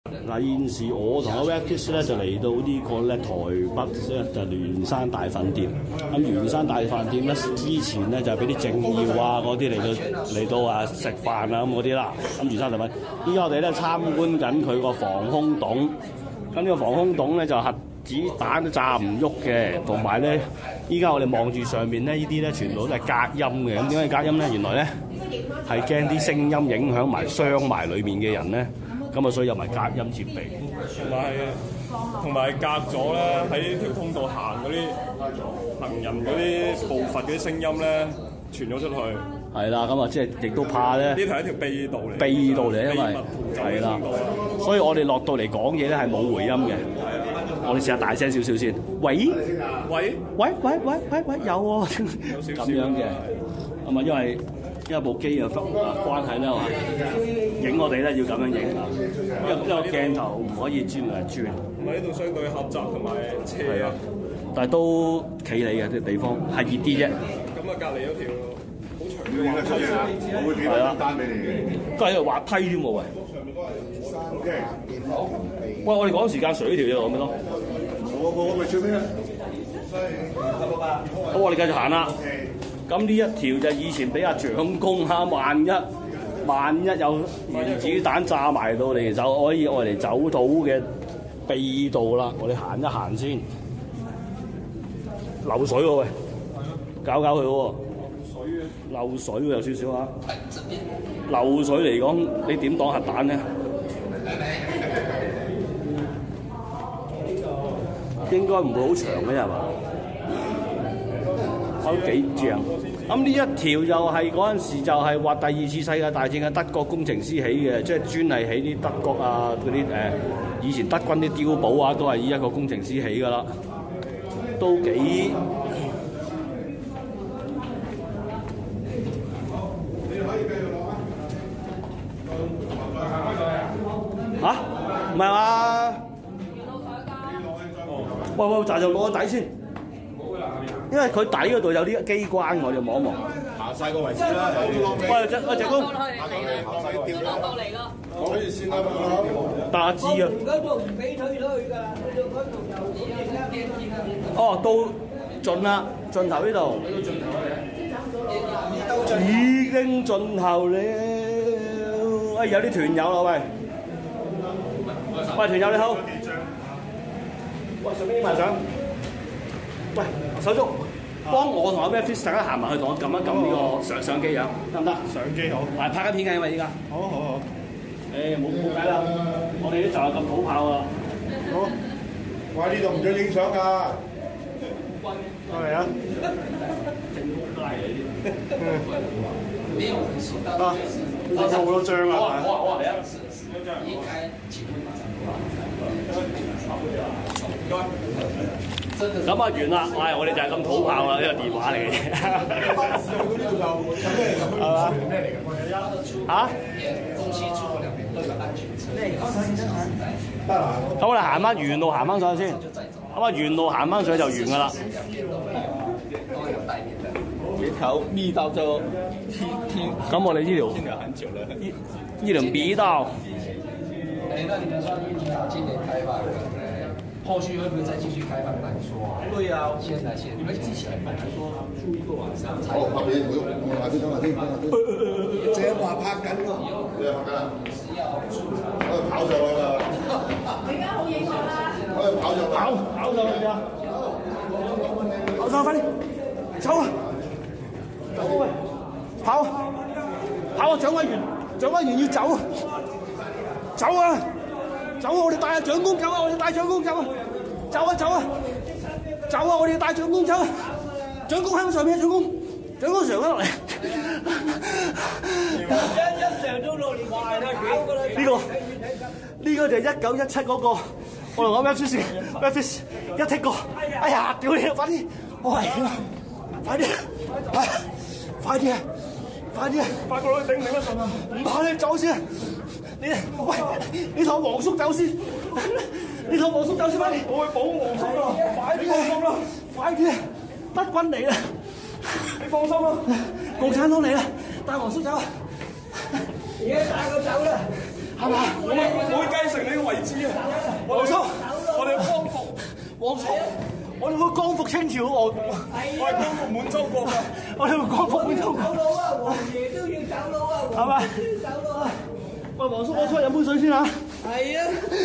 嗱，現時我同阿 Redfish 咧就嚟到呢個咧台北咧就聯山大飯店。咁聯山大飯店咧之前咧就係俾啲政要啊嗰啲嚟到啊食飯啊咁嗰啲啦。咁聯山大飯店，依家我哋咧參觀緊佢個防空洞。咁呢個防空洞咧就核子彈都炸唔喐嘅，同埋咧依家我哋望住上面咧呢啲咧全部都係隔音嘅。咁點解隔音咧？原來咧係驚啲聲音影響埋傷埋裏面嘅人咧。咁啊，所以有埋隔音設備， 同埋隔咗咧喺條通道行嗰啲行人嗰啲步伐嗰啲聲音咧傳咗出去。 係啦，咁啊，即係亦都怕咧。 呢條係一條秘道嚟。 秘道嚟，因為係啦，所以我哋落到嚟講嘢咧係冇回音嘅。我哋試下大聲少少先。喂，有喎，咁樣嘅。咁啊，因為部機嘅關係咧，影我哋咧要咁樣影啊，因為個鏡頭唔可以轉嚟轉。 唔係呢度相對狹窄同埋斜啊， 但係都企理嘅啲地方係熱啲啫。 咁啊，隔離有條好長嘅出嚟啦，我會俾張單俾你嘅。 都係滑梯添喎喂。喂，我哋趕時間水條嘢咁樣咯。 我咪最尾啦。 好，我哋繼續行啦。咁呢一條就以前俾阿蔣公嚇，萬一有原子彈炸埋到嚟，就可以我哋走到嘅秘道啦。我哋行一行先，漏水喎喂，搞佢喎，漏水喎有少少啊。漏水嚟講，你點擋核彈咧？應該唔會好長嘅係嘛？都幾正。咁呢一條就係嗰陣時就係話第二次世界大戰嘅德國工程師起嘅，即係專係起啲德國啊嗰啲以前德軍啲碉堡啊，都係依一個工程師起㗎啦，都幾嚇唔係嘛？喂，就攞個底先。因為佢底嗰度有啲機關，我哋望一望。 行晒個位置啦。 喂，謝公， 掉落嚟咯。 可以先啦， 大致啊。 嗰度唔俾推出去㗎，去到嗰度就哦，到盡啦，盡頭呢度。已經盡頭了。喂，有啲團友啦，喂。喂，團友你好。喂，順便影埋相。喂，手足，幫我同阿 Redfish 大家行埋去，同我撳一撳呢個相機啊，得唔得？ 相機好。 係拍緊片嘅，因為依家。 好。 冇計啦，我哋啲就係咁土炮啊！ 好，我喺呢度唔准影相㗎。 過嚟啊！ 正屋街嚟啲。 啊！拍咗好多張啊！ 好啊，嚟啊！咁啊完啦，我哋就係咁土炮啦，呢個電話嚟嘅啫。係嘛？嚇？咁我哋行翻原路行翻上去先，咁啊原路行翻上去就完㗎啦。條密道就咁我哋呢條密道。 那你们说一零今年开放，后续会不会再继续開放難說啊？對啊，現在你們之前本來說出一個晚上才。 好，拍片，我下先，正話拍緊喎，你又拍緊啦？我哋跑上去啦！ 你而家好影我啦！ 我哋跑上去， 跑上去啊！跑上去，快啲，走啊！走啊！跑啊！蔣委員要走啊！走啊！我哋帶阿蔣公走啊！我哋帶蔣公走啊！走啊！我哋帶蔣公走啊！蔣公喺上面，蔣公上咗落嚟。 一上到落嚟壞啦，搞㗎啦！ 呢個就係1917嗰個，我同我 Redfish 一剔過，哎呀，屌你！快啲，我係快啲，快啲！ 發覺你頂唔頂得順啊？ 唔怕你走先，你同黃叔走先，快啲！ 我會保護黃叔啊！快啲放心啦！ 快啲！德軍嚟啦！ 你放心啦！ 共產黨嚟啦！帶黃叔走啊！ 而家帶佢走啦！ 係嘛？ 我會繼承你嘅遺王叔，我哋會光復清朝，我係光復滿洲國啊！ 哋會光復滿洲國。 走佬啊！王爺都要走佬啊！ 係咪？ 走佬啊！ 喂，黃叔，我出去飲杯水先嚇。 係啊！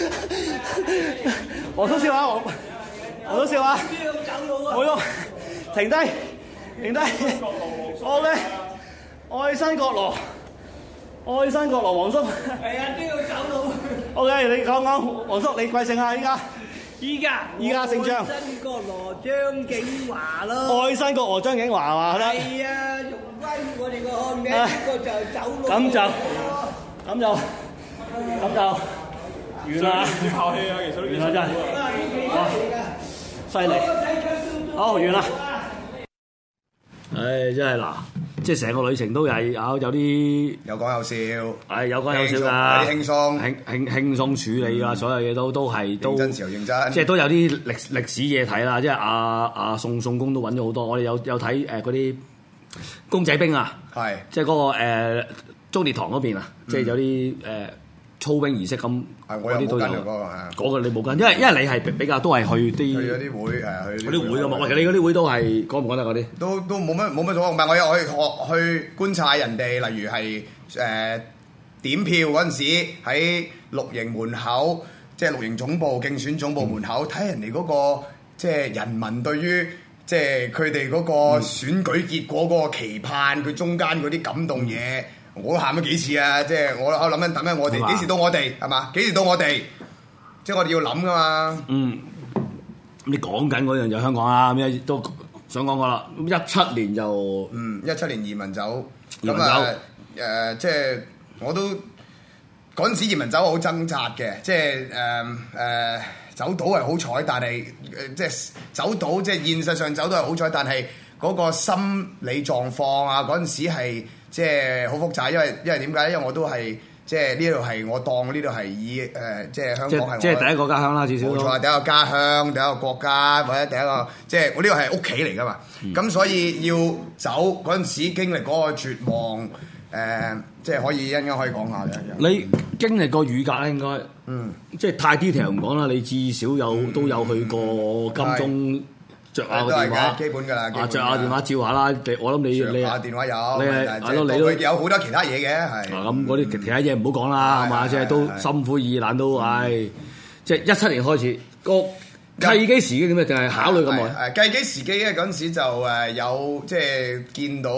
黃叔笑下，黃叔笑下。 都要走佬啊！ 我喐，停低。OK，愛新覺羅，黃叔。 係啊，都要走佬。 OK，你講，黃叔，你貴姓啊？依家姓張。 愛新覺羅張景華咯。 愛新覺羅張景華嘛，係啦。 係啊，用翻我哋個漢名，呢個就走佬。 咁就完啦。 唔客氣啊，其實都幾辛苦啊。 犀利。好，完啦。唉，真係嗱，即係成個旅程都係有啲有講有笑， 係有講有笑㗎， 有啲輕鬆， 輕鬆處理㗎，所有嘢都係認真時候認真， 即係都有啲歷史嘢睇啦。即係阿宋公都揾咗好多，我哋有睇嗰啲公仔兵啊， 係即係嗰個忠烈堂嗰邊啊，即係有啲操兵儀式咁， 我有冇跟啊嗰個你冇跟，因為你係比較都係去嗰啲會去嗰啲會㗎嘛。其實你嗰啲會都係講唔講得嗰啲？ 都冇乜所謂，唔係我有去觀察人哋，例如係點票嗰陣時喺綠營門口，即係綠營總部競選總部門口睇人哋嗰個即係人民對於即係佢哋嗰個選舉結果嗰個期盼，佢中間嗰啲感動嘢。我喊咗幾次啊！即係我喺度諗緊等緊我哋幾時到我哋係嘛？幾時到我哋？即係我哋要諗噶嘛。 你講緊嗰樣就香港啦，咩都想講過啦。17年就 17年移民走，咁啊即係我都嗰陣時移民走好掙扎嘅，即係走到係好彩，但係即係走到即係現實上走到係好彩，但係嗰個心理狀況啊嗰陣時係。即係好複雜，因為點解？因為我都係即係呢度係我當呢度係以即係香港係即係第一個家鄉啦，至少冇錯，第一個家鄉，第一個國家或者第一個即係我呢個係屋企嚟噶嘛。咁所以要走嗰陣時經歷嗰個絕望，即係可以一陣間可以講下嘅。 你經歷過乳格咧，應該即係太 detail 唔講啦。你至少都有去過金鐘。着下個電話， 基本㗎啦。 着下電話照下啦。我諗你下電話有， 你都有好多其他嘢嘅，係。 咁嗰啲其他嘢唔好講啦，係嘛？即係都心灰意冷都，即係17年開始個契機時機點啊？定係考慮咁耐？ 契機時機咧，嗰陣時就有即係見到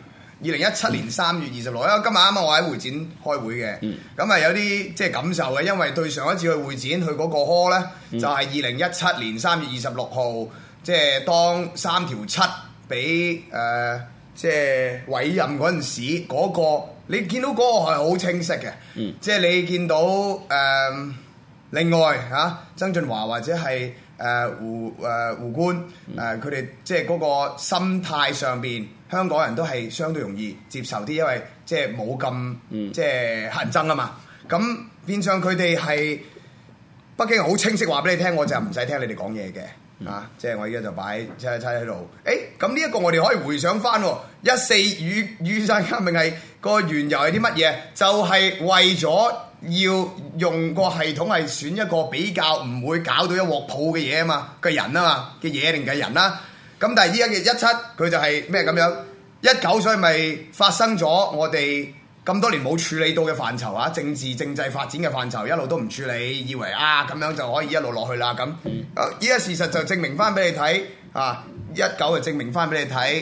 2017年3月26，因為今日啱啱我喺會展開會嘅，咁啊有啲即係感受嘅，因為對上一次去會展去嗰個 hall 咧，就係2017年3月26號。即係當3條7俾即係委任嗰陣時，嗰個你見到嗰個係好清晰嘅，即係你見到另外曾俊華或者係胡官佢哋即係嗰個心態上邊，香港人都係相對容易接受啲，因為即係冇咁即係乞人憎啊嘛。咁變相佢哋係北京好清晰話俾你聽，我就唔使聽你哋講嘢嘅。即係我而家就擺七喺度。咁呢一個我哋可以回想翻14雨傘革命係個緣由係啲乜嘢？就係為咗要用個系統係選一個比較唔會搞到一鑊泡嘅嘢啊嘛，嘅人啊嘛，嘅嘢定嘅人啦。咁但係依家嘅17佢就係咩咁樣？19所以咪發生咗我哋咁多年冇處理到嘅範疇啊，政治政制發展嘅範疇一路都唔處理，以為咁樣就可以一路落去啦咁。依家事實就證明翻俾你睇19就證明翻俾你睇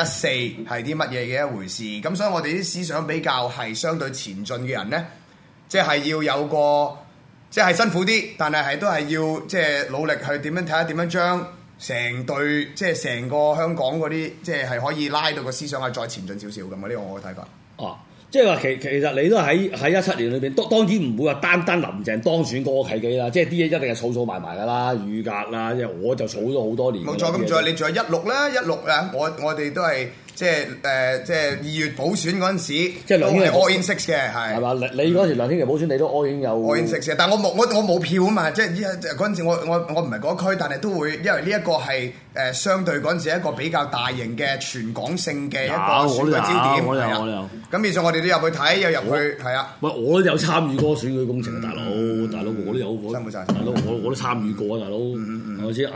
14係啲乜嘢嘅一回事。咁所以我哋啲思想比較係相對前進嘅人呢，即係要有個即係辛苦啲，但係都係要即係努力去點樣睇下點樣將成隊即係成個香港嗰啲即係可以拉到個思想係再前進少少咁啊！呢個我嘅睇法。 即係話其實你都喺17年裏邊，當然唔會話單林鄭當選嗰個契機啦，即係啲嘢一定係儲埋㗎啦，乳格啦，即係我就儲咗好多年。冇錯，咁仲有你仲有16啦，16啊，我哋都係即係2月補選嗰陣時，即係梁天琦 all in 6嘅係嘛？你嗰時梁天琦補選你都 all in 有 all in 6嘅，但係我冇票啊嘛，即係嗰陣時我唔係嗰區，但係都會因為呢一個係相對嗰陣時一個比較大型嘅全港性嘅一個選舉焦點，我有。咁變相我哋都入去睇，又入去係啊！喂，我都有參與過選舉工程啊，大佬，我都有，辛苦晒，大佬，我都參與過啊，大佬。 我知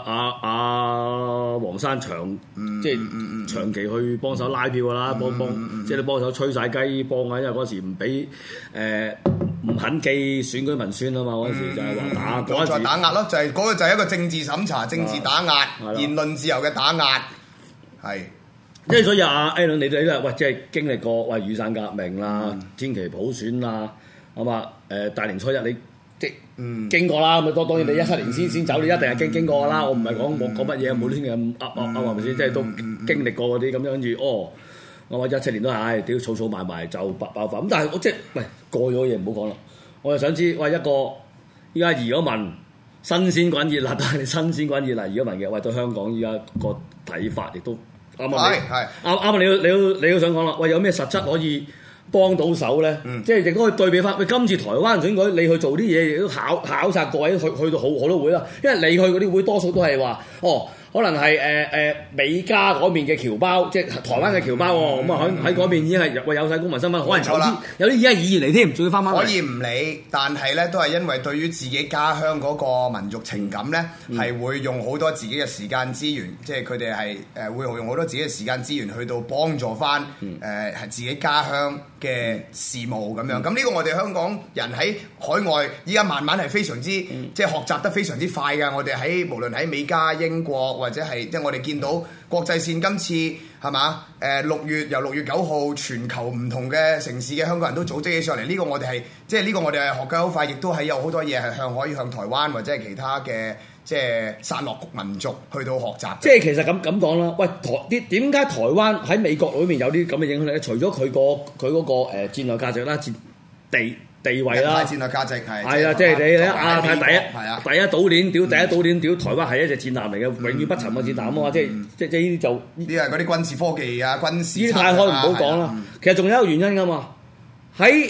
黃山即係長期去幫手拉票㗎啦，即係你幫手吹晒雞幫啊，因為嗰時唔俾唔肯寄選舉文宣啊嘛，嗰時就係話打壓咯，就係嗰個就係一個政治審查、政治打壓、言論自由嘅打壓，係。 即係所以阿 Allen 你哋都喂，即係經歷過雨傘革命啦、天琦普選啦，係嘛？大年初一你即經過啦，咁當然你17年先走，你一定係經過㗎啦。我唔係講乜嘢，冇啲嘢係咪先？即係都經歷過嗰啲咁樣，跟住我話17年都係屌儲埋埋就爆發。咁但係我即係喂過咗嘢唔好講啦。我就想知喂一個依家移咗民新鮮滾熱辣，但係新鮮滾熱辣移咗民嘅喂對香港依家個睇法亦都。啱啊！你都想講啦。喂，有咩實質可以幫到手咧？即係亦都可以對比翻。喂，今次台灣選舉，你去做啲嘢，亦都考察各位去到好多會啦。因為你去嗰啲會，多數都係話，可能係美加嗰邊嘅僑胞，即係台灣嘅僑胞喎。咁啊喺嗰邊已經係有晒公民身份，可能有啲已經係議員嚟添，仲要翻返。 可以唔理，但係咧都係因為對於自己家鄉嗰個民族情感咧，係會用好多自己嘅時間資源，即係佢哋係會用好多自己嘅時間資源去到幫助翻係自己家鄉嘅事務咁樣。咁呢個我哋香港人喺海外依家慢慢係非常之即係學習得非常之快㗎。我哋無論喺美加、英國或者係即係我哋見到國際線今次係嘛由6月9號全球唔同嘅城市嘅香港人都組織起上嚟，呢個我哋係即係呢個我哋係學得好快，亦都係有好多嘢係可以向台灣或者係其他嘅即係散落民族去到學習。 即係其實咁講啦，喂點解台灣喺美國裏面有啲咁嘅影響力？除咗佢嗰個戰略價值啦、地位啦， 戰略價值係啊，即係你亞太第一島鏈屌，台灣係一隻戰艦嚟嘅，永遠不沉嘅戰艦啊嘛，即係呢啲就呢啲係嗰啲軍事科技啊、軍事呢啲太開唔好講啦。其實仲有一個原因㗎嘛，喺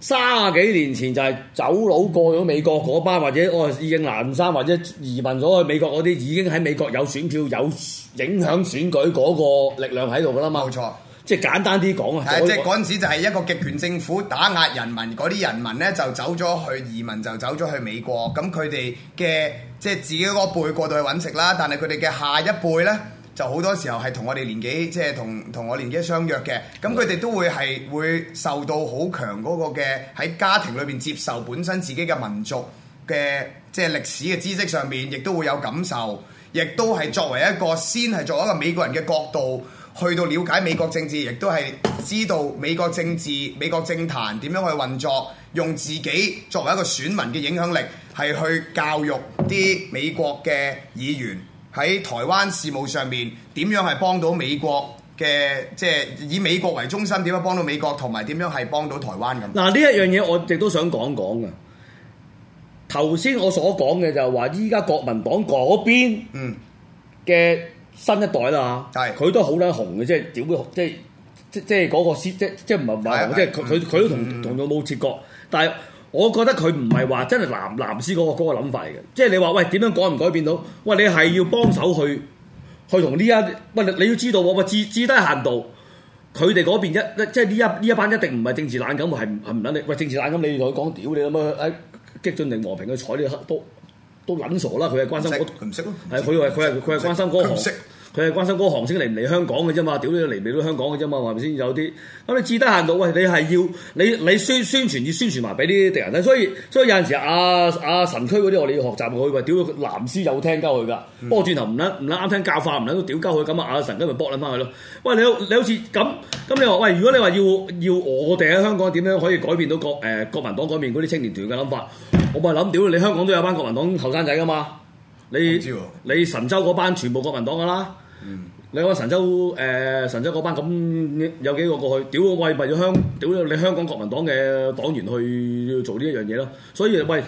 30幾年前就係走佬過咗美國嗰班，或者已經南山或者移民咗去美國嗰啲，已經喺美國有選票、有影響選舉嗰個力量喺度㗎啦嘛。 冇錯。 即係簡單啲講啊， 即係嗰陣時就係一個極權政府打壓人民，嗰啲人民咧就走咗去移民，就走咗去美國。咁佢哋嘅即係自己嗰輩過到去揾食啦，但係佢哋嘅下一輩咧就好多時候係同我哋年紀即係同我年紀相若嘅。咁佢哋都會受到好強嗰個嘅喺家庭裏邊接受本身自己嘅民族嘅即係歷史嘅知識上面，亦都會有感受，亦都係作為一個美國人嘅角度。去到了解美國政治，亦都係知道美國政治、美國政壇點樣去運作，用自己作為一個選民嘅影響力，係去教育啲美國嘅議員喺台灣事務上面點樣係幫到美國嘅，即係以美國為中心點樣幫到美國，同埋點樣係幫到台灣咁。 嗱，呢一樣嘢我亦都想講嘅。頭先我所講嘅就係話，依家國民黨嗰邊嘅新一代啦，佢都好撚紅嘅，即係屌，即係嗰個即係唔係話紅，即係佢都同佢冇切割。但係我覺得佢唔係話真係藍絲嗰個諗法嚟嘅。即係你話喂點樣改唔改變到？喂，你係要幫手去同呢一喂，你要知道喎，喂至低限度，佢哋嗰邊即係呢一班一定唔係政治冷感，係唔撚你。喂，政治冷感你同佢講屌你咁啊！激進定和平去睬你都撚傻啦！佢係關心佢唔識咯， 係佢係關心嗰個行，佢係關心嗰個行星嚟唔嚟香港嘅啫嘛，屌你嚟唔嚟到香港嘅啫嘛，係咪先有啲？咁你至低限度，喂，你係要你宣傳要宣傳埋俾啲敵人睇，所以有陣時阿神區嗰啲我哋要學習佢，喂，屌藍絲有聽鳩佢㗎，不過轉頭唔啱聽教化，唔撚都屌鳩佢，咁阿神區咪搏撚翻佢咯。喂，你好似咁你話喂，如果你話要我哋喺香港點樣可以改變到國民黨嗰邊嗰啲青年團嘅諗法？我咪諗屌你香港都有班國民黨後生仔噶嘛？你神州嗰班全部國民黨噶啦，你講神州嗰班咁有幾個過去？屌喂，為咗屌你香港國民黨嘅黨員去做呢一樣嘢咯。所以喂，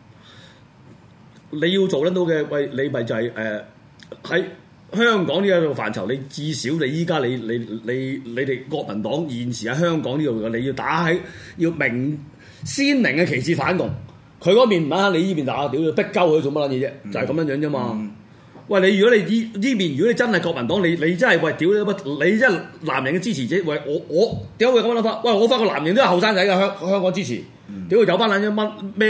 你要做得到嘅，喂你咪就係喺香港呢一個範疇，你至少你依家你哋國民黨現時喺香港呢度，你要打喺要鮮明嘅旗幟反共。佢嗰邊唔啱，你呢邊打屌逼鳩佢做乜撚嘢啫？就係咁樣樣啫嘛。喂，你如果你呢邊，如果你真係國民黨，你真係喂屌你真係藍營嘅支持者，喂我點解會咁樣諗法？喂，我發覺藍營都係後生仔嘅香港支持，屌有班撚一蚊咩？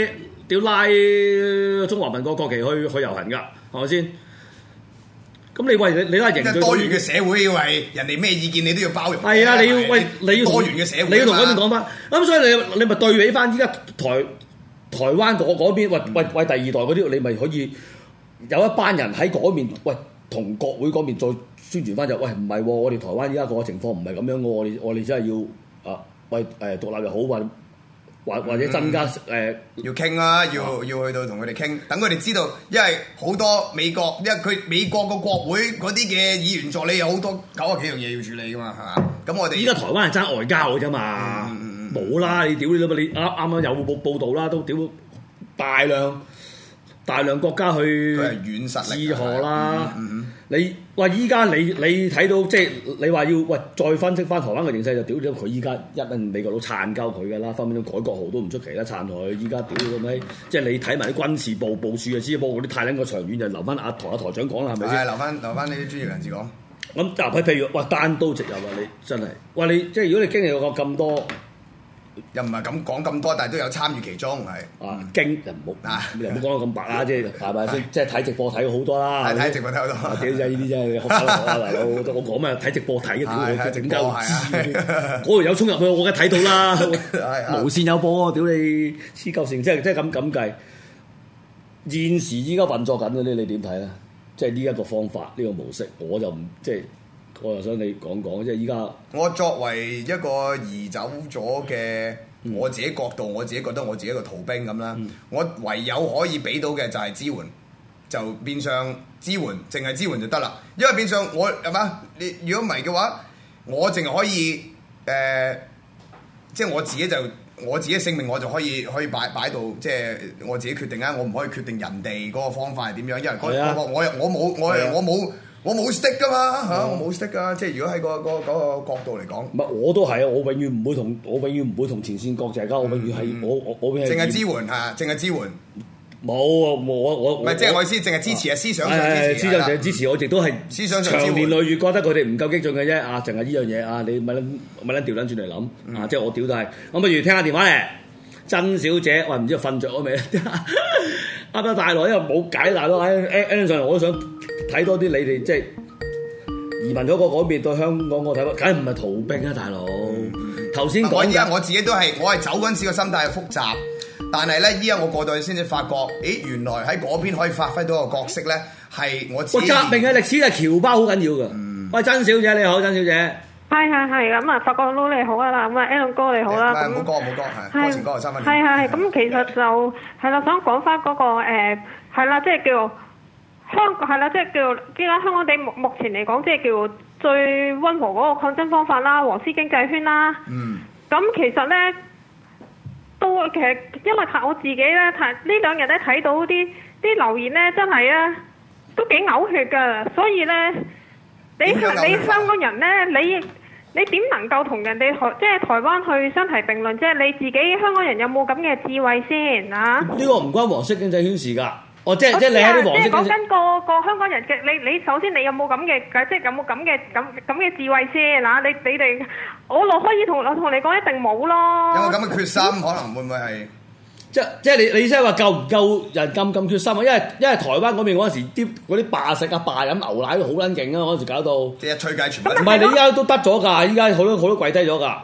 屌拉中華民國國旗去遊行㗎，係咪先？咁你喂你拉凝聚多元嘅社會，為人哋咩意見你都要包容。 係啊，你要喂你要多元嘅社會， 你要同嗰邊講翻。咁所以你咪對比翻依家台灣嗰邊，喂第二代嗰啲，你咪可以有一班人喺嗰邊，喂同國會嗰邊再宣傳翻就，喂唔係喎，我哋台灣依家個情況唔係咁樣喎，我哋真係要喂獨立又好或者增加要傾啦，要去到同佢哋傾，等佢哋知道，因為好多美國，因為佢美國個國會嗰啲嘅議員助理有好多90幾樣嘢要處理噶嘛，係嘛？咁我哋依家台灣係爭外交嘅啫嘛，冇啦，你屌你啦嘛，你啱有報道啦，都屌大量國家去軟實力致賀啦。你喂依家你睇到即係你話要喂再分析翻台灣嘅形勢，就屌咗佢依家美國佬撐鳩佢㗎啦，分分鐘改國號都唔出奇啦，撐佢依家屌咁閪，即係你睇埋啲軍事部署就知，不過嗰啲太撚個長遠就留翻阿台長講啦，係咪先？ 係留翻呢啲專業人士講。 咁嗱，譬如喂單刀直入啊，你真係喂你即係如果你經歷過咁多。 又唔係咁講咁多，但係都有參與其中，係經就唔好又唔好講到咁白啦，即係係咪先？即係睇直播睇好多啦， 睇直播睇好多。 屌真係呢啲真係學啦大佬，我講咩睇直播睇嘅屌佢整鳩知，嗰度有衝入去我梗係睇到啦，無線有播屌你黐鳩線，即係咁計。現時依家運作緊嗰啲你點睇咧？即係呢一個方法呢個模式，我就唔即係。我又想你講講，即係依家我作為一個移走咗嘅我自己角度，我自己覺得我自己一個逃兵咁啦。我唯有可以俾到嘅就係支援，就變相支援，淨係支援就得啦。因為變相我係嘛？你如果唔係嘅話，我淨係可以即係我自己性命我就可以擺到，即係我自己決定啊！我唔可以決定人哋嗰個方法係點樣，因為我冇 stick 噶嘛嚇，我冇 stick 噶，即係如果喺嗰個角度嚟講， 唔係我都係啊！我永遠唔會同前線國際交，我永遠係我淨係支援嚇，淨係支援。 冇我唔係即係我意思，淨係支持啊！思想上支持， 思想上支持，我亦都係思想上長年累月覺得佢哋唔夠激進嘅啫啊！淨係呢樣嘢啊，你咪撚調撚轉嚟諗啊！即係我屌都係。咁不如聽下電話嚟，曾小姐，喂唔知瞓着咗未？啱啱大來因為冇解大佬，Alan上嚟我都想。睇多啲你哋即係移民咗個嗰邊對香港個睇法，梗係唔係逃兵啊，大佬！頭先講， 依家我自己都係，我係走嗰陣時個心態係複雜，但係咧依家我過到去先至發覺，原來喺嗰邊可以發揮到個角色咧，係我自己。 革命嘅歷史係僑胞好緊要㗎。喂，曾小姐你好，曾小姐。 係咁啊，法國佬你好啊，咁啊 Alan 哥你好啦。 唔好講，歌前歌後3分鐘。 係咁，其實就係啦，想講翻嗰個係啦，即係叫。香港係啦，即係叫依家香港地目前嚟講，即係叫最溫和嗰個抗爭方法啦，黃絲經濟圈啦。咁其實咧，其實因為我自己咧呢兩日咧睇到啲留言咧，真係咧都幾嘔血㗎。所以咧，你香港人咧，你點能夠同人哋即係台灣去相提並論？即係你自己香港人有冇咁嘅智慧先啊？ 呢個唔關黃色經濟圈事㗎。即係你喺啲黃色經濟。即係講緊個香港人嘅你首先你有冇咁嘅即係有冇咁嘅智慧先啊？你哋我可以同你講一定冇咯。 有冇咁嘅決心？可能會唔會係？ 即係你即係話夠唔夠人咁決心啊？因為台灣嗰邊嗰陣時嗰啲罷食啊罷飲牛奶都好撚勁啊！嗰陣時搞到即係推介全部。 唔係你依家都得咗㗎，依家好多跪低咗㗎。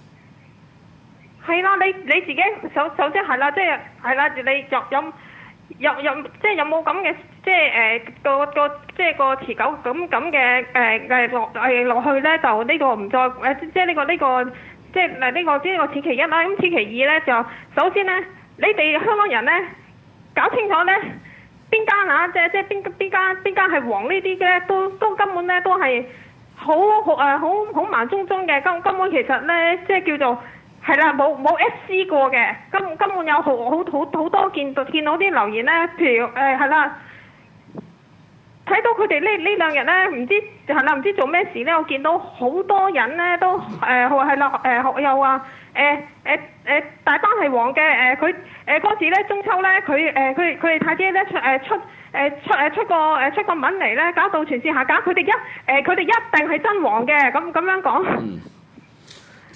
係啦，你自己首先係啦，即係啦，你有即係有冇咁嘅即係即係個持久咁嘅落去咧？就呢個唔再即係呢個即係呢個此其一啦。咁此其二咧，就首先咧，你哋香港人咧搞清楚咧邊間啊，即係邊間係黃呢啲嘅，都根本咧都係好盲中中嘅，根本其實咧即係叫做。係啦，冇 SC 過嘅，根本有好多見到啲留言咧，譬如係啦，睇到佢哋呢兩日咧，唔知做咩事咧，我見到好多人咧都係啦又話大班係黃嘅佢嗰時咧中秋咧佢哋太姐咧出個文嚟咧，搞到全線下架，佢哋一定係真黃嘅咁樣講。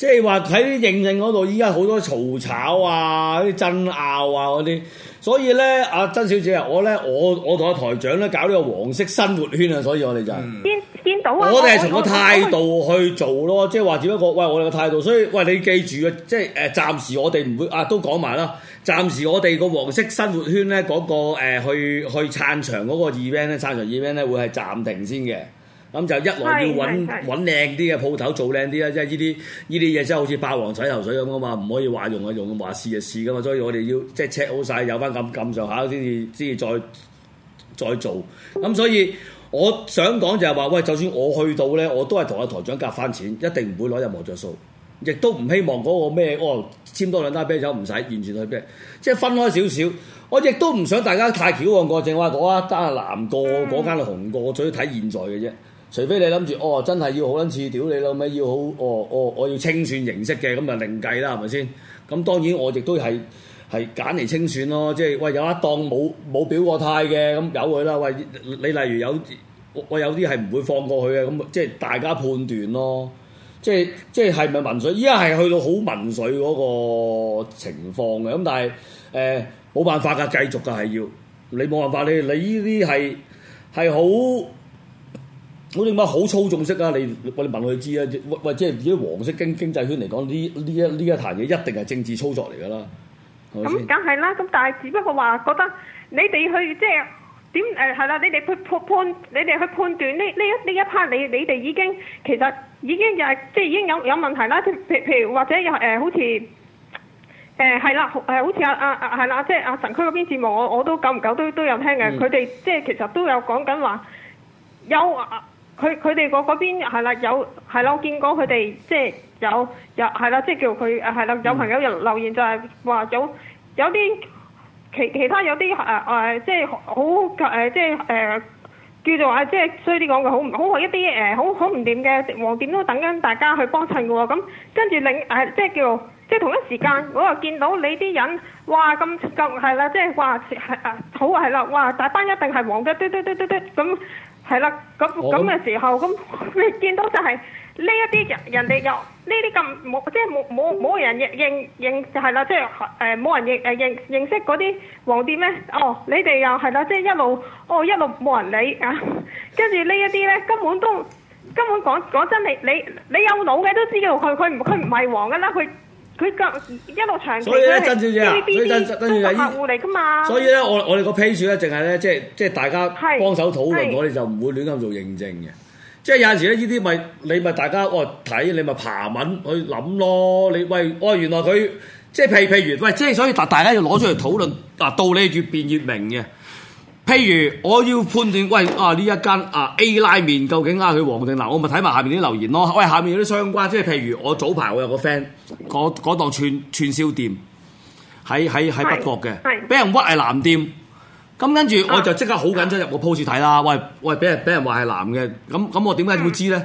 即係話喺啲認證嗰度，依家好多嘈吵啊、啲爭拗啊嗰啲，所以咧，阿曾小姐啊，我同阿台長咧搞呢個黃色生活圈啊，所以我哋就見到啊， 我哋係從個態度去做咯，即係話只不過喂我哋個態度，所以喂你記住啊，即係暫時我哋唔會都講埋啦，暫時我哋個黃色生活圈咧嗰個去撐場嗰個 event 咧，撐場 event 咧會係暫停先嘅。咁就一來要揾靚啲嘅鋪頭做靚啲啦，即係呢啲嘢真係好似霸王洗頭水咁啊嘛，唔可以話用就用，話試就試噶嘛，所以我哋要即係 check 好晒，有翻咁上下先至再做。咁所以我想講就係話，喂，就算我去到咧，我都係同阿台長夾翻錢，一定唔會攞任何着數，亦都唔希望嗰個咩簽多兩單啤酒唔使，完全去啤，即係分開少少。我亦都唔想大家太矯枉過正，話嗰一單係藍過，嗰間係紅過，我最睇現在嘅啫。除非你諗住真係要好撚似屌你老味，要好我要清算形式嘅，咁就另計啦，係咪先？咁當然我亦都係揀嚟清算咯，即係喂有一檔冇表過態嘅，咁由佢啦。喂，你例如有啲係唔會放過去嘅，咁即係大家判斷咯。即係咪民粹？依家係去到好民粹嗰個情況嘅，咁但係冇辦法㗎，繼續㗎係要你冇辦法，你呢啲係好。我點解好操縱式啊？我哋問佢知啊！喂，即係以啲黃色經濟圈嚟講，呢一壇嘢一定係政治操作嚟㗎啦。 咁梗係啦，咁但係只不過話覺得你哋去即係點係啦，你哋去判斷呢一 part， 你哋已經其實已經又係即係已經有問題啦。譬如或者好似係啦，好似係啦，即係阿神區嗰邊節目，我都久唔久都有聽嘅。佢哋即係其實都有講緊話有佢哋嗰邊係啦，有係啦，我見過佢哋即係有係啦，即係叫佢係啦，有朋友留言就係話有啲其他有啲即係好即係叫做話即係衰啲講嘅好一啲好唔掂嘅黃店都等緊大家去幫襯嘅喎，咁跟住即係叫即係同一時間我又見到你啲人哇咁係啦，即係話好係啦，哇大班一定係黃嘅，嘟咁。係啦，咁嘅時候，咁你見到就係呢一啲人哋又呢啲咁冇，即係冇人認係啦，即係冇人認識嗰啲黃店咧。你哋又係啦，即係一路冇人理啊。跟住呢一啲咧，根本講真，你有腦嘅都知道佢唔係黃噶啦，佢一路長期。所以咧，曾小姐啊，所以曾小姐客戶嚟噶嘛。所以咧，我哋個 page 咧，淨係咧，即係大家幫手討論，我哋就唔會亂咁做認證嘅。即係有陣時咧，呢啲你咪大家睇，你咪爬文去諗咯。你原來佢即係譬如即係所以大家要攞出嚟討論嗱，道理越辯越明嘅。譬如我要判斷，呢一間A 拉麵究竟佢黃定藍，我咪睇埋下面啲留言咯。下面有啲相關，即係譬如我早排我有個 friend，嗰檔串燒店喺北角嘅，俾人屈係藍店，咁跟住我就即刻好緊張入個 post 睇啦。喂，俾人話係藍嘅，咁我點解會知咧？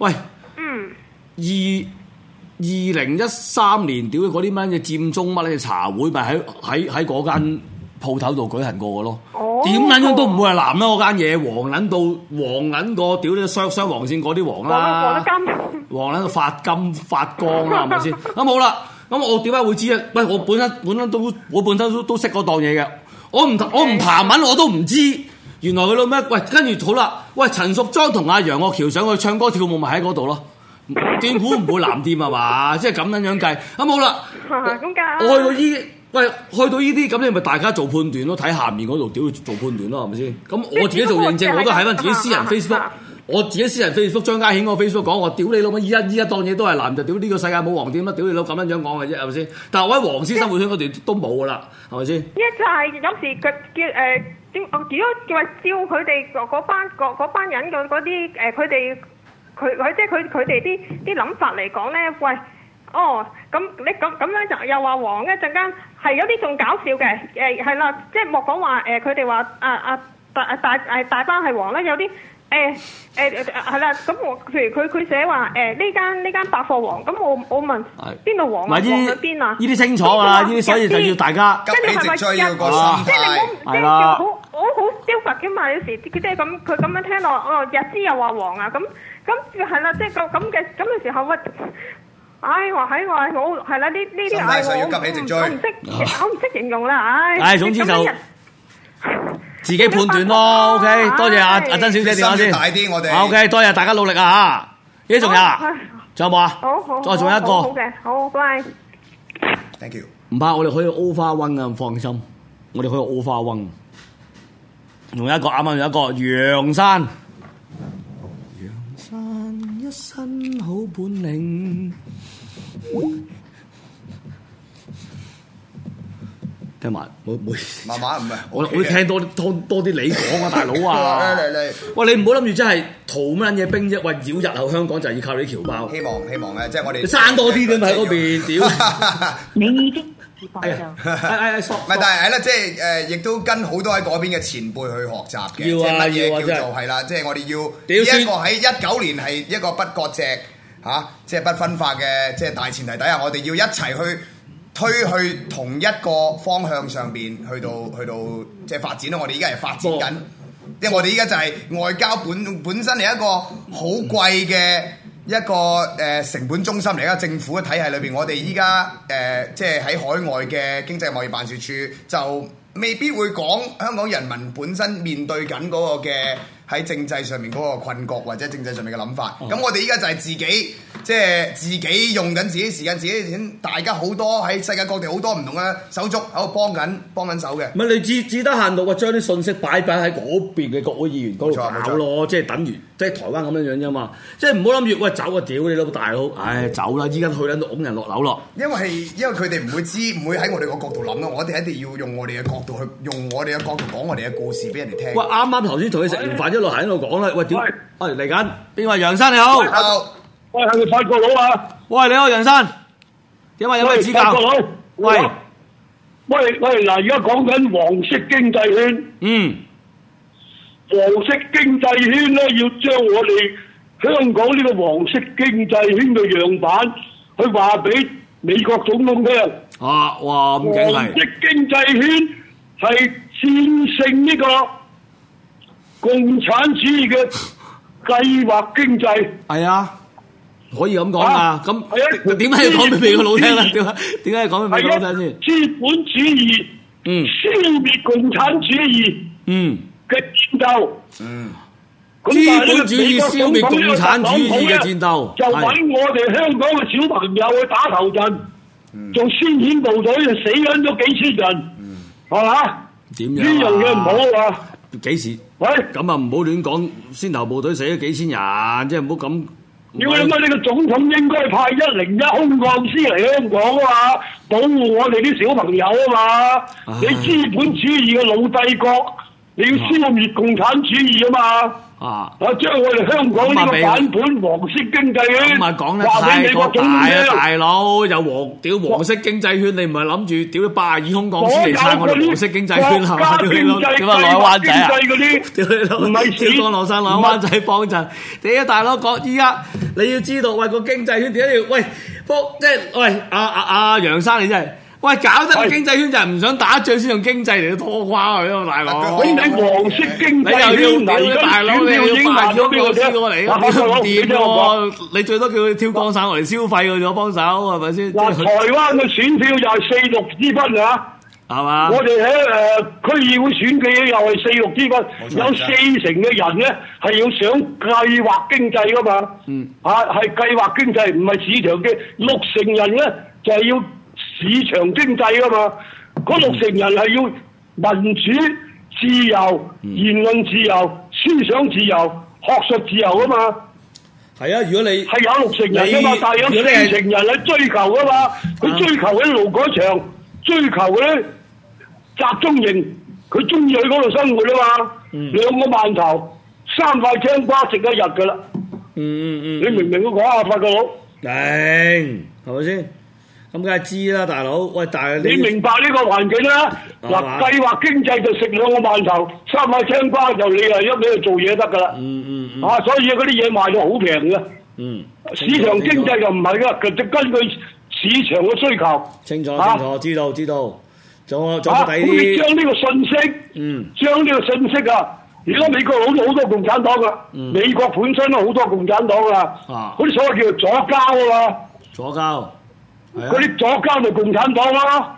喂，2013年屌嗰啲乜嘢佔中乜嘢茶會，咪喺嗰間鋪頭度舉行過嘅咯。點撚樣都唔會係藍啦，嗰間嘢黃撚過，屌你雙黃線嗰啲黃啦，黃撚到發金發光啦，係咪先？咁好啦，咁我點解會知啊？喂，我本身都識嗰檔嘢嘅，我唔爬文我都唔知，原來佢老咩？喂，跟住好啦，喂，陳淑莊同阿楊岳橋上去唱歌跳舞咪喺嗰度咯，點估唔會藍店係嘛？即係咁樣計，咁好啦，我去到呢啲咁，你咪大家做判斷咯，睇下面嗰度屌做判斷咯，係咪先？咁我自己做認證，我都喺翻自己私人 Facebook，我自己私人 Facebook 張家顯個 Facebook 講，我屌你老母，依一檔嘢都係藍，就屌呢個世界冇黃店啦，屌你老咁樣講嘅啫，係咪先？但係我喺黃絲生活圈嗰段都冇噶啦，係咪先？就係有時佢叫如果叫話照佢哋嗰班人嗰啲佢即係佢哋啲諗法嚟講咧，喂。咁你咁樣就又話黃一陣間係有啲仲搞笑嘅，係啦，即係莫講話佢哋話大班係黃啦，有啲係啦，咁我譬如佢寫話呢間百貨黃，咁我問邊度黃啊？黃喺邊啊？ 呢啲清楚啊，呢啲所以就要大家急起直追要個心態， 即係你冇好消乏嘅嘛？有時即係咁佢咁樣聽落，日資又話黃啊，咁係啦，即係咁嘅時候我係啦，呢啲心態上要急起直追我唔識形容啦，唉。 總之就自己判斷咯。OK， 多謝阿曾小姐電話先。 大啲，我哋。 OK， 多謝大家努力啊嚇！咦，仲有啊？仲有冇啊？ 好， 再仲有一個。 好嘅，好，拜。 Thank you。 唔怕，我哋可以 over one 啊，放心，我哋可以 over one。仲有一個啱啱有一個楊山。楊山一身好本領。聽埋，冇意思。 慢慢唔係， 我聽多啲你講啊，大佬啊！喂，你唔好諗住真係圖乜嘢兵啫？喂，繞日後香港就係要靠你啲僑胞。 希望咧，即係我哋生多啲啫嘛喺嗰邊，屌！ 你已經唔係，但係啦，即係亦都跟好多喺嗰邊嘅前輩去學習嘅，即係乜嘢叫做係啦，即係我哋要呢一個喺19年係一個不割席嚇，即係不分化嘅即係大前提底下，我哋要一齊去推去同一個方向上邊去到即係發展咯。我哋依家係發展緊，因為我哋依家就係外交本身係一個好貴嘅一個成本中心嚟㗎，政府嘅體系裏邊，我哋依家即係喺海外嘅經濟貿易辦事處就未必會講香港人民本身面對緊嗰個嘅喺政制上面嗰個困局或者政制上面嘅諗法。咁我哋依家就係自己即係自己用緊自己時間、自己錢，大家好多喺世界各地好多唔同嘅手足喺度幫緊手嘅。 唔係你只得限度話將啲信息擺喺嗰邊嘅國會議員嗰度搞咯，即係等於即係台灣咁樣樣啫嘛。即係唔好諗住喂走啊屌你老大佬，唉走啦！依家去緊度拱人落樓咯。因為佢哋唔會喺我哋個角度諗咯，我哋一定要用我哋嘅角度去用我哋嘅角度講我哋嘅故事俾人哋聽。喂，啱啱頭先同你食完飯一路喺度講啦，喂屌，喂嚟緊邊位楊生你好？ 喂，係咪法國佬啊？ 喂，你好，楊生。點啊？有咩指教？ 法國佬。 喂， 嗱，而家講緊黃色經濟圈。 嗯。 黃色經濟圈咧，要將我哋香港呢個黃色經濟圈嘅樣板，去話俾美國總統聽。 啊，哇，咁勁係。 黃色經濟圈係戰勝呢個共產主義嘅計劃經濟。 係啊。可以咁講啊！咁點解要講俾美國佬聽咧？點解要講俾美國佬聽先？ 資本主義消滅共產主義嘅戰鬥。 資本主義消滅共產主義嘅戰鬥， 就揾我哋香港嘅小朋友去打頭陣，仲先遣部隊就死咗幾千人，係嘛？ 點樣？ 呢樣嘢唔好啊！ 幾時？喂，咁啊唔好亂講，先頭部隊死咗幾千人，即係唔好咁。 要你乜？你個總統應該派101空降師嚟香港啊嘛，保護我哋啲小朋友啊嘛。你資本主義嘅老帝國，你要消滅共產主義啊嘛。將我哋香港呢個版本黃色經濟圈， 咁啊講得太過大啊，大佬有黃色經濟圈，你唔係諗住屌82空降師嚟撐我哋黃色經濟圈係嘛？屌啊內灣仔啊！屌你老，唔係屌江落山內灣仔幫陣。屌大佬講依家你要知道，喂個經濟圈點解要喂即係喂阿楊生你真係。喂，搞得個經濟圈就係唔想打仗先用經濟嚟拖垮佢咯，大佬。 咁你黃色經濟圈， 你又要大佬，你要賣咗個先過嚟，唔掂喎！你最多叫佢挑江省嚟消費嘅啫，幫手係咪先？ 嗱，台灣嘅選票又係46之分啊，係嘛？我哋喺區議會選舉又係46之分，有40%嘅人咧係要想計劃經濟噶嘛。係計劃經濟，唔係市場經濟。60%人咧就係要市場經濟噶嘛，嗰60%人係要民主、自由、言論自由、思想自由、學術自由噶嘛。 係啊，如果你係有60%人噶嘛，但係有40%人去追求噶嘛。佢追求嗰啲勞改場，追求嗰啲集中營，佢中意去嗰度生活啊嘛。2個饅頭、3塊青瓜食一日噶啦。你明唔明我講啊，法國佬？ 明，係咪先？咁梗係知啦，大佬。喂，但係你明白呢個環境啦？嗱，計劃經濟就食2個饅頭、3塊青瓜，就你係一味去做嘢得噶啦。所以嗰啲嘢賣到好平嘅。市場經濟就唔係噶，就根據市場嘅需求。 清楚，知道。仲有第啲。 咁你將呢個信息，將呢個信息啊！而家美國好多共產黨噶，美國本身都好多共產黨噶，嗰啲所謂叫做左膠啊嘛。 左膠， 嗰啲左膠咪共產黨咯。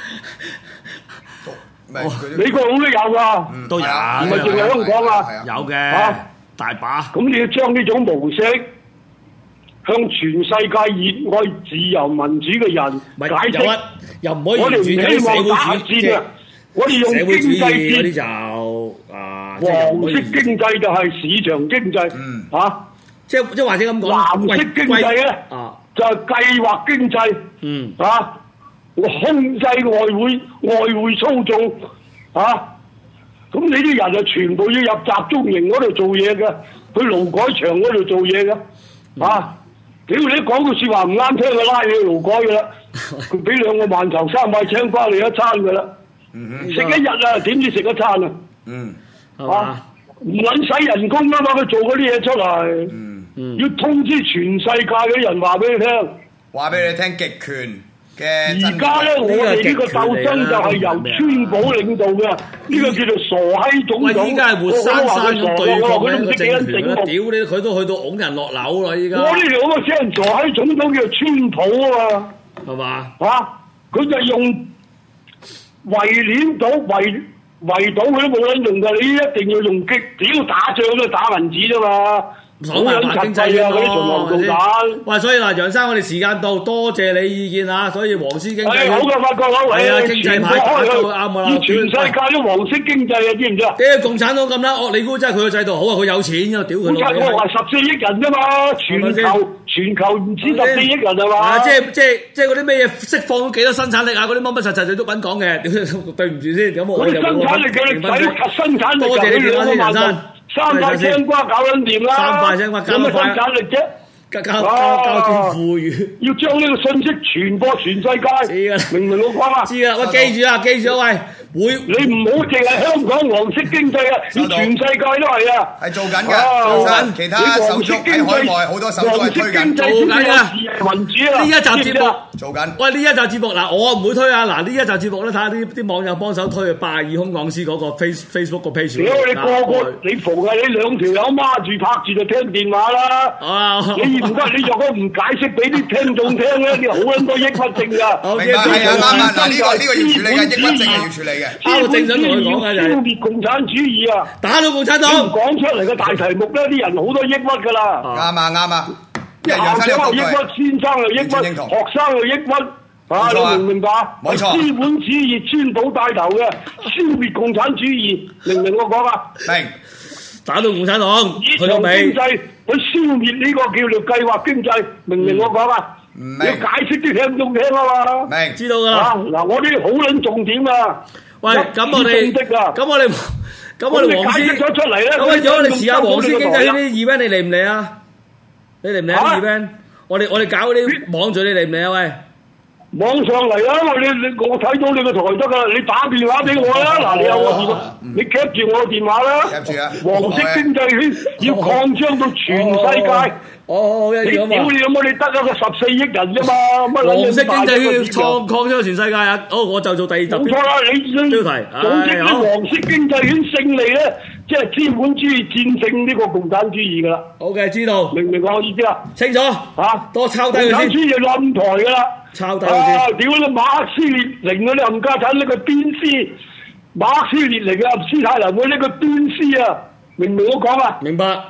美國佬都有噶， 都有， 唔係淨係香港啊， 有嘅，大把。 咁你要將呢種模式向全世界熱愛自由民主嘅人解釋， 又唔可以我哋唔希望打戰啊！我哋用經濟戰就黃色經濟就係市場經濟， 即或者咁講， 藍色經濟咧就係計劃經濟，我控制外匯操縱，咁你啲人就全部要入集中營嗰度做嘢嘅，去勞改場嗰度做嘢嘅，屌你講句説話唔啱聽就拉你去勞改嘅啦，佢俾2個饅頭3塊青瓜你一餐嘅啦，食一日啊點知食一餐啊？唔撚使人工啊嘛，佢做嗰啲嘢出嚟，要通知全世界嗰啲人話俾你聽， 話俾你聽極權。而家咧，我哋呢個鬥爭就係由川普領導嘅，呢個叫做傻閪總統。 依家係活生生咁對抗緊個政權啦！屌你，佢都去到拱人落樓啦！依家我呢兩個死人傻閪總統叫做川普啊嘛， 係嘛？ 佢就用圍鏈島圍島佢都冇撚用㗎，你一定要用激，屌打仗都打銀紙啫嘛。 好撚經濟啊！ 嗰啲巡航導彈。 喂，所以嗱，楊生，我哋時間到，多謝你意見嚇。所以黃絲經濟好嘅，法國佬， 經濟牌打到啱啦。 全世界都黃色經濟啊，知唔知啊？ 屌共產黨咁啦，你估真係佢個制度好啊？佢有錢㗎，屌佢老味。 我話14億人啫嘛，全球唔止14億人係嘛？ 即係嗰啲咩嘢釋放幾多生產力啊？嗰啲乜實你都揾講嘅。對唔住先，咁我哋生產力嘅你使生產力， 多謝你電話先，楊生。 3塊青瓜搞緊掂啦，3塊青瓜有乜生產力啫？ 交富裕， 要將呢個信息傳播全世界，明唔明我講啊？ 知啦，喂，記住啊，喂， 你唔好淨係香港黃色經濟啊，要全世界都係啊， 係做緊嘅，做緊其他手足喺海外好多手足係推緊， 做緊啊， 民主啊， 呢一集節目做緊。 喂，呢一集節目嗱，我唔會推啊，嗱呢一集節目咧，睇下啲網友幫手推82空港師嗰個 Facebook 個 page。 屌你個個，你逢係你2條友孖住拍住就聽電話啦，你唔得，你若果唔解釋俾啲聽眾聽咧，你好撚多抑鬱症㗎。 明白係啊，啱啊，嗱呢個要處理嘅，抑鬱症係要處理嘅。 我正想同佢講嘅就係消滅共產主義啊！ 打到共產黨。 講出嚟嘅大題目咧，啲人好多抑鬱㗎啦。 啱啊！ 校長又抑鬱，先生又抑鬱，學生又抑鬱，你明唔明白？ 冇錯。 資本主義川普帶頭嘅消滅共產主義，明唔明我講啊？ 明。 打到共產黨， 去到尾。經濟去消滅呢個叫做計劃經濟，明唔明我講啊？要解釋啲聽眾聽啊嘛。 明。 知道㗎啦。 嗱，我啲好撚重點啊！ 喂，咁我哋黃絲解釋咗出嚟咧。 咁如果我哋試下黃絲經濟圈啲 event，你嚟唔嚟啊？你嚟唔嚟啲 event？我哋搞嗰啲網聚，你嚟唔嚟啊？喂！ 網上嚟啊！我睇到你個台得噶，你打電話俾我啦。嗱，你有我電話，你 cap 住我個電話啦。 cap 住啊！ 黃色經濟圈要擴張到全世界。你屌你有冇？你得一個14億人啫嘛？ 黃色經濟圈要擴張全世界啊！好，我就做第2集。 冇錯啦，你標題。 總之，黃色經濟圈勝利咧，即係資本主義戰勝呢個共產主義噶啦。 OK，知道。 明唔明我意思啊？ 清楚。多抄低佢先。 共產主義冧台噶啦。 抄低佢先。 屌你馬克思列寧嗰啲冚家產呢個鞭屍，馬克思列寧啊，斯泰林會呢個鞭屍啊，明唔明我講啊？ 明白。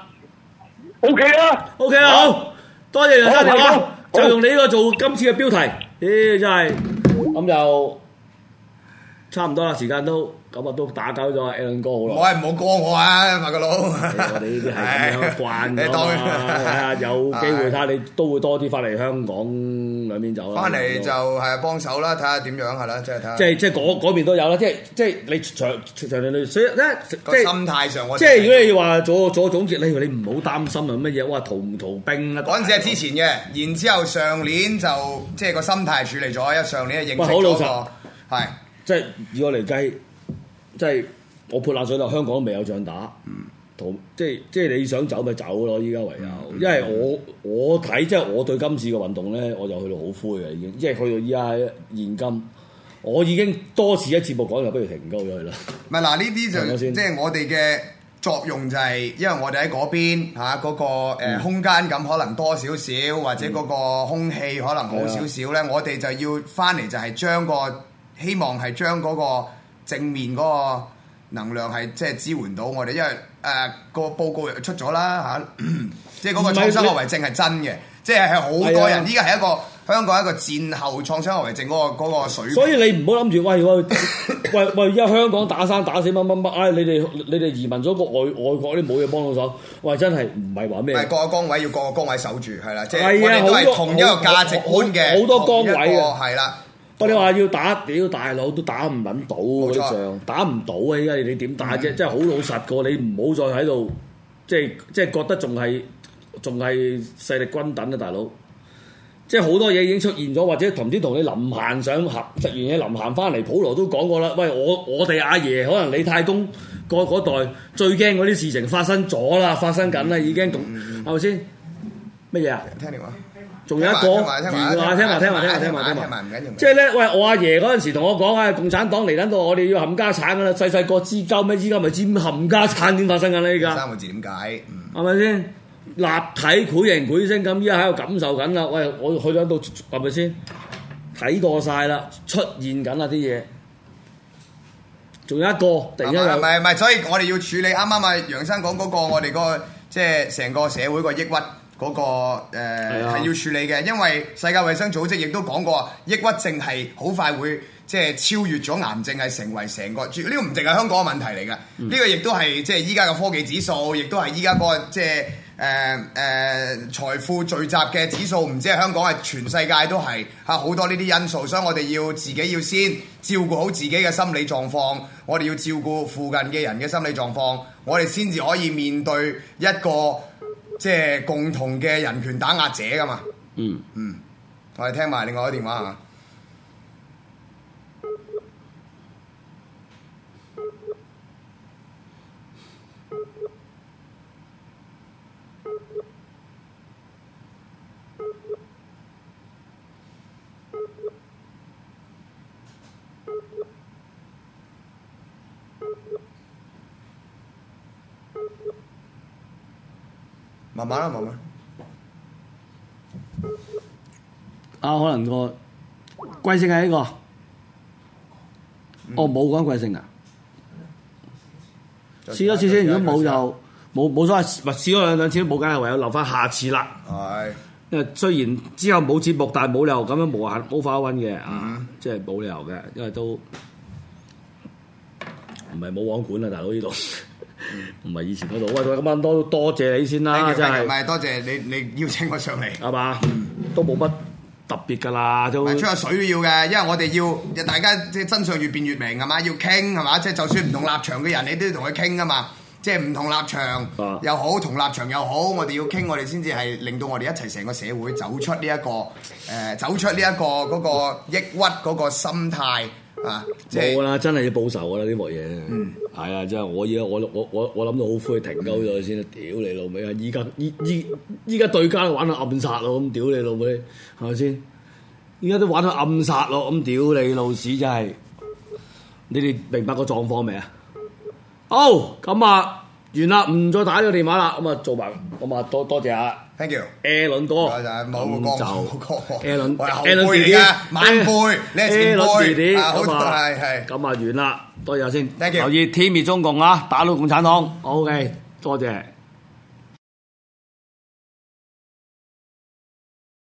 OK 啊 ，OK 啊，好多謝楊生電話，就用你呢個做今次嘅標題。真係咁就差唔多啦，時間都咁啊，都打攪咗 Alan 哥好耐。 我係唔好過我啊，馬哥佬。 我哋呢啲係咁樣慣咗啊，有機會睇下你都會多啲翻嚟香港兩邊走啦。 翻嚟就係幫手啦，睇下點樣係啦，即係睇下。 即係嗰邊都有啦，即係你長年累，所以咧即係心態上我。 即係如果你話做總結，你唔好擔心啊乜嘢，哇逃唔逃兵啊？ 嗰陣時係之前嘅，然之後上年就即係個心態處理咗，一上年係認識咗個係。 即係以我嚟計，即係我潑冷水啦，香港都未有仗打，即係你想走咪走咯，依家唯有，因為我睇即係我對今次嘅運動咧，我就去到好灰嘅已經，即係去到依家現今，我已經多次喺節目講就不如停鳩咗佢啦。 唔係嗱，呢啲就即係我哋嘅作用就係因為我哋喺嗰邊嗰個空間感可能多少少，或者嗰個空氣可能好少少咧，我哋就要翻嚟就係將希望係將嗰個正面嗰個能量係即係支援到我哋，因為個報告又出咗啦即係嗰個創傷後遺症係真嘅，即係好多人依家係一個香港一個戰後創傷後遺症嗰個水平。所以你唔好諗住喂，而家香港打生打死乜乜乜，你哋移民咗個外國啲冇嘢幫到手，喂真係唔係話咩？ 係各個崗位要各個崗位守住，係啦，即係我哋都係同一個價值觀嘅， 好多崗位嘅， 係啦。 你話要打屌大佬都打唔撚到嗰啲仗，打唔到啊！依家你點打啫？真係好老實過，你唔好再喺度，即係覺得仲係勢力均等啊，大佬！即係好多嘢已經出現咗，或者同你林閒上合食完嘢，林閒翻嚟，普羅都講過啦。喂，我哋阿爺可能李太公嗰代最驚嗰啲事情發生咗啦，發生緊啦，已經係咪先？乜嘢啊？ 聽電話。 仲有一個，聽埋， 唔緊要。 即係咧，喂，我阿爺嗰陣時同我講啊，共產黨嚟緊到我哋要冚家產噶啦，細個知鳩咩？依家咪知冚家產點發生緊啦？依家三個字點解？ 係咪先？立體繪形繪聲咁，依家喺度感受緊啦。喂，我去到度係咪先？睇過晒啦，出現緊啦啲嘢。仲有一個，突然間唔係，所以我哋要處理啱啱啊楊生講嗰個我哋個即係成個社會個抑鬱。嗰個係要處理嘅，因為世界衛生組織亦都講過，抑鬱症係好快會即係超越咗癌症，係成為成個呢個唔淨係香港嘅問題嚟嘅，呢個亦都係即係依家嘅科技指數，亦都係依家嗰個即係財富聚集嘅指數，唔止係香港，係全世界都係好多呢啲因素，所以我哋要自己要先照顧好自己嘅心理狀況，我哋要照顧附近嘅人嘅心理狀況，我哋先至可以面對一個即係共同嘅人權打壓者噶嘛。我哋聽埋另外一個電話係嘛？慢慢啦，慢慢。 可能個貴姓係呢個？冇講貴姓啊！試多次先，如果冇就冇所謂，咪試咗兩次都冇計，唯有留翻下次啦。 係， 因為雖然之後冇節目，但係冇理由咁樣無限over 嘅即係冇理由嘅，因為都唔係冇網管啊，大佬呢度。唔係以前嗰度，喂，咁樣多謝你先啦，真係。 唔係多謝你邀請我上嚟， 係嘛？都冇乜特別㗎啦，都。 吹下水都要嘅，因為我哋要大家即係真相越辯越明係嘛，要傾係嘛，即係就算唔同立場嘅人，你都要同佢傾㗎嘛。即係唔同立場又好，同立場又好，我哋要傾，我哋先至係令到我哋一齊成個社會走出呢一個嗰個抑鬱嗰個心態。 冇啦，真係要報仇㗎啦！呢幕嘢，係啊，真係我諗到好灰，停鳩咗先啦！屌你老味啊！依家對家玩到暗殺咯，咁屌你老味，係咪先？依家都玩到暗殺咯，咁屌你老屎真係！你哋明白個狀況未啊？好，咁啊，完啦，唔再打呢個電話啦，咁啊做埋，咁啊多謝啊！ Thank you， Alan 哥， 冇就 Alan 後輩嚟嘅晚輩，你係前輩， 好係咁啊完啦，多謝先， Thank you， 留意天滅中共啊，打到共產黨，OK，多謝。